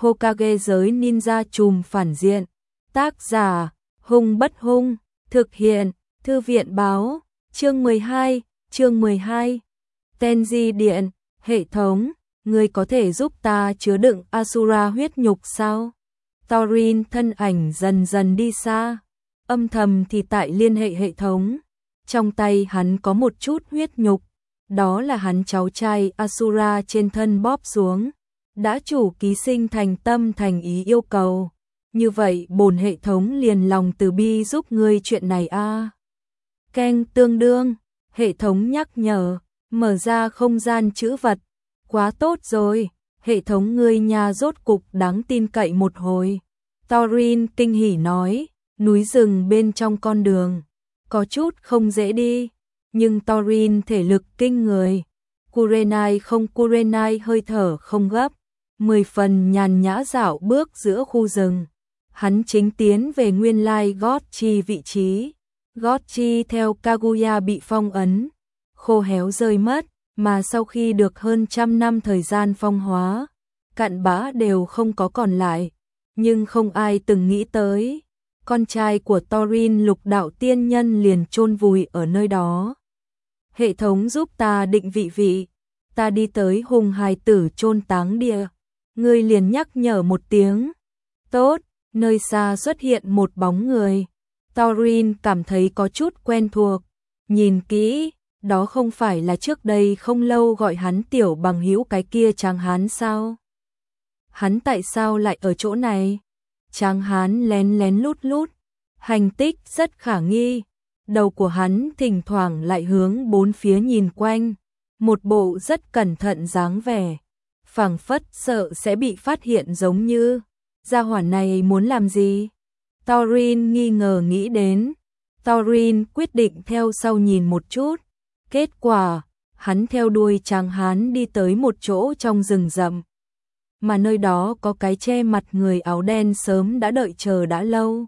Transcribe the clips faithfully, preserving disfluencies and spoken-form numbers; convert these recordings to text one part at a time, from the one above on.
Hokage giới ninja trùm phản diện. Tác giả, Hung Bất Hung, thực hiện, Thư viện báo, chương mười hai, chương mười hai. Tenji Điện, hệ thống, ngươi có thể giúp ta chứa đựng Asura huyết nhục sao? Thorin thân ảnh dần dần đi xa, âm thầm thì tại liên hệ hệ thống. Trong tay hắn có một chút huyết nhục, đó là hắn cháu trai Asura trên thân bóp xuống. Đã chủ ký sinh thành tâm thành ý yêu cầu. Như vậy bổn hệ thống liền lòng từ bi giúp ngươi chuyện này a. À. Keng tương đương, hệ thống nhắc nhở, mở ra không gian trữ vật. Quá tốt rồi, hệ thống ngươi nhà rốt cục đáng tin cậy một hồi. Thorin kinh hỉ nói, núi rừng bên trong con đường, có chút không dễ đi, nhưng Thorin thể lực kinh người. Kurenai không Kurenai hơi thở không gấp, mười phần nhàn nhã dạo bước giữa khu rừng. Hắn chính tiến về nguyên lai gót chi vị trí. Gót chi theo Kaguya bị phong ấn, khô héo rơi mất, mà sau khi được hơn trăm năm thời gian phong hóa, cặn bã đều không có còn lại. Nhưng không ai từng nghĩ tới, con trai của Thorin Lục Đạo Tiên Nhân liền chôn vùi ở nơi đó. Hệ thống giúp ta định vị vị, ta đi tới hùng hài tử chôn táng địa, ngươi liền nhắc nhở một tiếng. Tốt, nơi xa xuất hiện một bóng người. Thorin cảm thấy có chút quen thuộc, nhìn kỹ, đó không phải là trước đây không lâu gọi hắn tiểu bằng hữu cái kia Tráng Hán sao? Hắn tại sao lại ở chỗ này? Tráng Hán lén lén lút lút, hành tích rất khả nghi, đầu của hắn thỉnh thoảng lại hướng bốn phía nhìn quanh, một bộ rất cẩn thận dáng vẻ, phảng phất sợ sẽ bị phát hiện giống như, gia hỏa này muốn làm gì? Thorin nghi ngờ nghĩ đến, Thorin quyết định theo sau nhìn một chút, kết quả, hắn theo đuôi Tráng Hán đi tới một chỗ trong rừng rậm, mà nơi đó có cái che mặt người áo đen sớm đã đợi chờ đã lâu.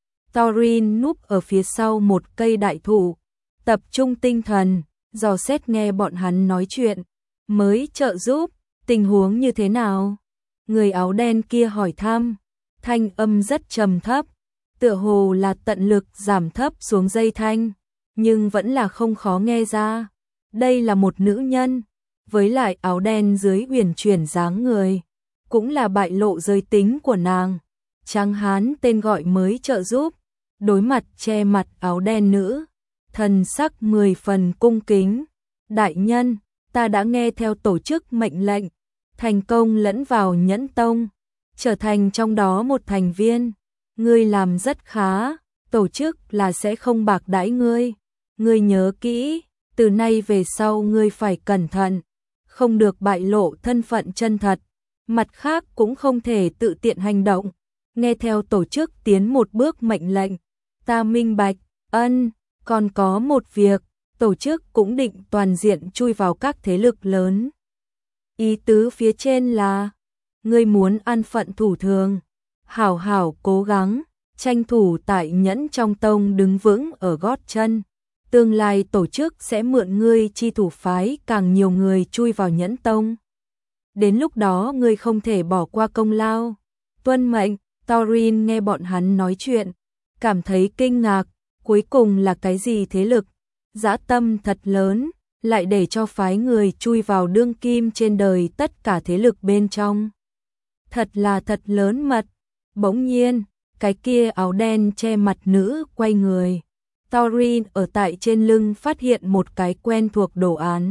Thorin núp ở phía sau một cây đại thụ, tập trung tinh thần, dò xét nghe bọn hắn nói chuyện, mới trợ giúp, tình huống như thế nào? Người áo đen kia hỏi thăm, thanh âm rất trầm thấp, tựa hồ là tận lực giảm thấp xuống dây thanh, nhưng vẫn là không khó nghe ra. Đây là một nữ nhân, với lại áo đen dưới uyển chuyển dáng người, cũng là bại lộ giới tính của nàng. Tráng Hán tên gọi mới trợ giúp, đối mặt che mặt áo đen nữ, thần sắc mười phần cung kính. Đại nhân, ta đã nghe theo tổ chức mệnh lệnh, thành công lẫn vào Nhẫn Tông, trở thành trong đó một thành viên. Ngươi làm rất khá, tổ chức là sẽ không bạc đãi ngươi. Ngươi nhớ kỹ, từ nay về sau ngươi phải cẩn thận, không được bại lộ thân phận chân thật. Mặt khác cũng không thể tự tiện hành động, nghe theo tổ chức tiến một bước mệnh lệnh. Ta minh bạch, ân, còn có một việc, tổ chức cũng định toàn diện chui vào các thế lực lớn. Ý tứ phía trên là, ngươi muốn an phận thủ thường, hảo hảo cố gắng, tranh thủ tại Nhẫn trong tông đứng vững ở gót chân. Tương lai tổ chức sẽ mượn ngươi chi thủ phái càng nhiều người chui vào Nhẫn tông. Đến lúc đó ngươi không thể bỏ qua công lao. Tuân mệnh. Thorin nghe bọn hắn nói chuyện, cảm thấy kinh ngạc, cuối cùng là cái gì thế lực, dã tâm thật lớn, lại để cho phái người chui vào đương kim trên đời tất cả thế lực bên trong. Thật là thật lớn mật. Bỗng nhiên, cái kia áo đen che mặt nữ quay người. Thorin ở tại trên lưng phát hiện một cái quen thuộc đồ án.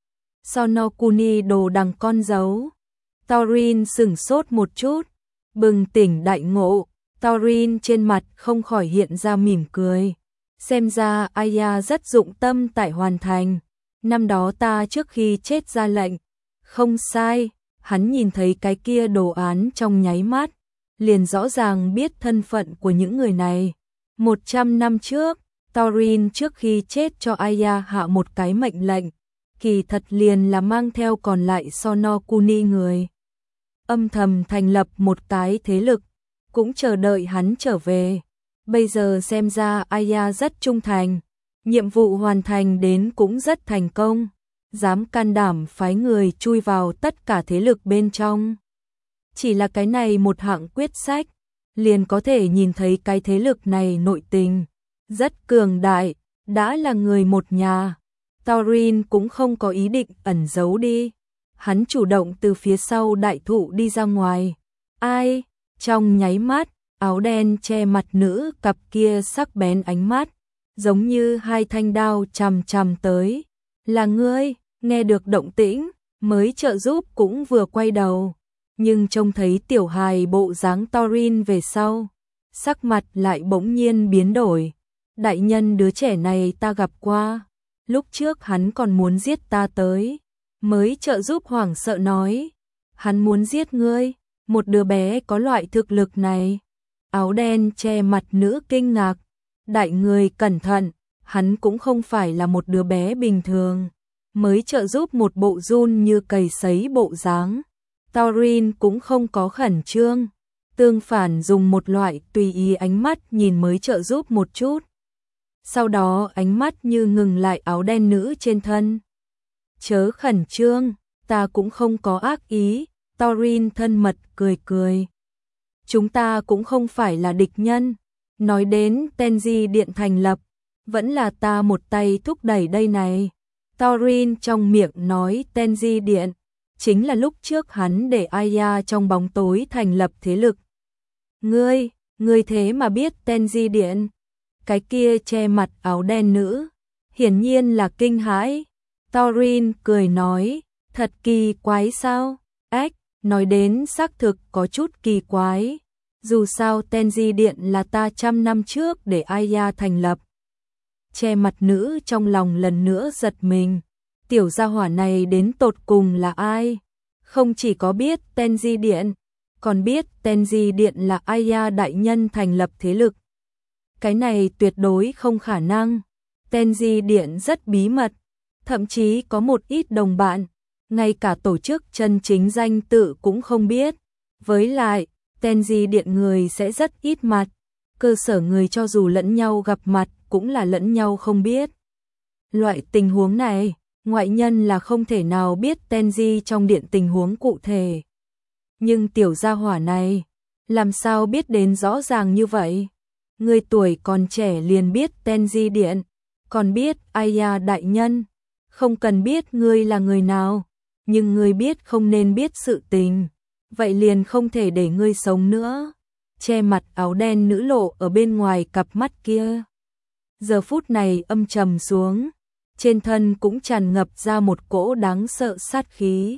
Sonokuni đồ đằng con dấu. Thorin sửng sốt một chút, bừng tỉnh đại ngộ, Thorin trên mặt không khỏi hiện ra mỉm cười. Xem ra Aya rất dụng tâm tại hoàn thành. Năm đó ta trước khi chết ra lệnh. Không sai, hắn nhìn thấy cái kia đồ án trong nháy mắt, liền rõ ràng biết thân phận của những người này. Một trăm năm trước, Thorin trước khi chết cho Aya hạ một cái mệnh lệnh, kỳ thật liền là mang theo còn lại Sonokuni người. Âm thầm thành lập một cái thế lực, cũng chờ đợi hắn trở về. Bây giờ xem ra Aya rất trung thành, nhiệm vụ hoàn thành đến cũng rất thành công, dám can đảm phái người chui vào tất cả thế lực bên trong. Chỉ là cái này một hạng quyết sách, liền có thể nhìn thấy cái thế lực này nội tình rất cường đại, đã là người một nhà. Thorin cũng không có ý định ẩn giấu đi. Hắn chủ động từ phía sau đại thụ đi ra ngoài. Ai? Trong nháy mắt, áo đen che mặt nữ cặp kia sắc bén ánh mắt, giống như hai thanh đao chằm chằm tới. Là ngươi? Nghe được động tĩnh, mới trợ giúp cũng vừa quay đầu. Nhưng trông thấy tiểu hài bộ dáng Thorin về sau, sắc mặt lại bỗng nhiên biến đổi. Đại nhân, đứa trẻ này ta gặp qua. Lúc trước hắn còn muốn giết ta tới. Mới trợ giúp hoảng sợ nói. Hắn muốn giết ngươi, một đứa bé có loại thực lực này. Áo đen che mặt nữ kinh ngạc. Đại người cẩn thận, hắn cũng không phải là một đứa bé bình thường. Mới trợ giúp một bộ run như cầy sấy bộ dáng. Thorin cũng không có khẩn trương, tương phản dùng một loại tùy ý ánh mắt nhìn mới trợ giúp một chút. Sau đó ánh mắt như ngừng lại áo đen nữ trên thân. Chớ khẩn trương, ta cũng không có ác ý. Thorin thân mật cười cười. Chúng ta cũng không phải là địch nhân. Nói đến Tenji Điện thành lập, vẫn là ta một tay thúc đẩy đây này. Thorin trong miệng nói Tenji Điện, chính là lúc trước hắn để Aya trong bóng tối thành lập thế lực. Ngươi, ngươi thế mà biết Tenji Điện? Cái kia che mặt áo đen nữ, hiển nhiên là kinh hãi. Thorin cười nói, thật kỳ quái sao? Ách, nói đến xác thực có chút kỳ quái. Dù sao Tenji Điện là ta trăm năm trước để Aya thành lập. Che mặt nữ trong lòng lần nữa giật mình. Tiểu gia hỏa này đến tột cùng là ai? Không chỉ có biết Tenji Điện, còn biết Tenji Điện là Aya đại nhân thành lập thế lực. Cái này tuyệt đối không khả năng. Tenji Điện rất bí mật, thậm chí có một ít đồng bạn, ngay cả tổ chức chân chính danh tự cũng không biết. Với lại, Tenji Điện người sẽ rất ít mặt, cơ sở người cho dù lẫn nhau gặp mặt cũng là lẫn nhau không biết. Loại tình huống này, ngoại nhân là không thể nào biết Tenji trong điện tình huống cụ thể. Nhưng tiểu gia hỏa này, làm sao biết đến rõ ràng như vậy? Người tuổi còn trẻ liền biết Tenji Điện, còn biết Aya đại nhân. Không cần biết ngươi là người nào, nhưng ngươi biết không nên biết sự tình, vậy liền không thể để ngươi sống nữa. Che mặt áo đen nữ lộ ở bên ngoài cặp mắt kia, giờ phút này âm trầm xuống, trên thân cũng tràn ngập ra một cỗ đáng sợ sát khí.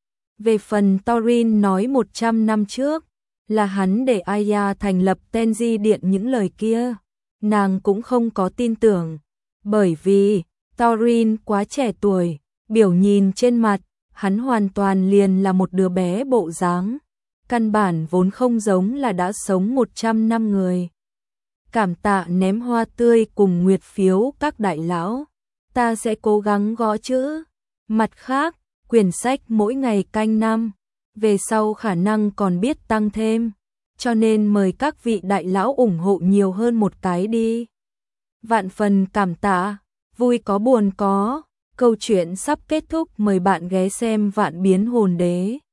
Về phần Thorin nói một trăm năm trước, là hắn để Aya thành lập Tenji Điện những lời kia, nàng cũng không có tin tưởng, bởi vì Thorin quá trẻ tuổi, biểu nhìn trên mặt, hắn hoàn toàn liền là một đứa bé bộ dáng, căn bản vốn không giống là đã sống một trăm năm người. Cảm tạ ném hoa tươi cùng nguyệt phiếu các đại lão, ta sẽ cố gắng gõ chữ. Mặt khác, quyển sách mỗi ngày canh năm, về sau khả năng còn biết tăng thêm, cho nên mời các vị đại lão ủng hộ nhiều hơn một cái đi. Vạn phần cảm tạ, vui có buồn có, câu chuyện sắp kết thúc, mời bạn ghé xem Vạn Biến Hồn Đế.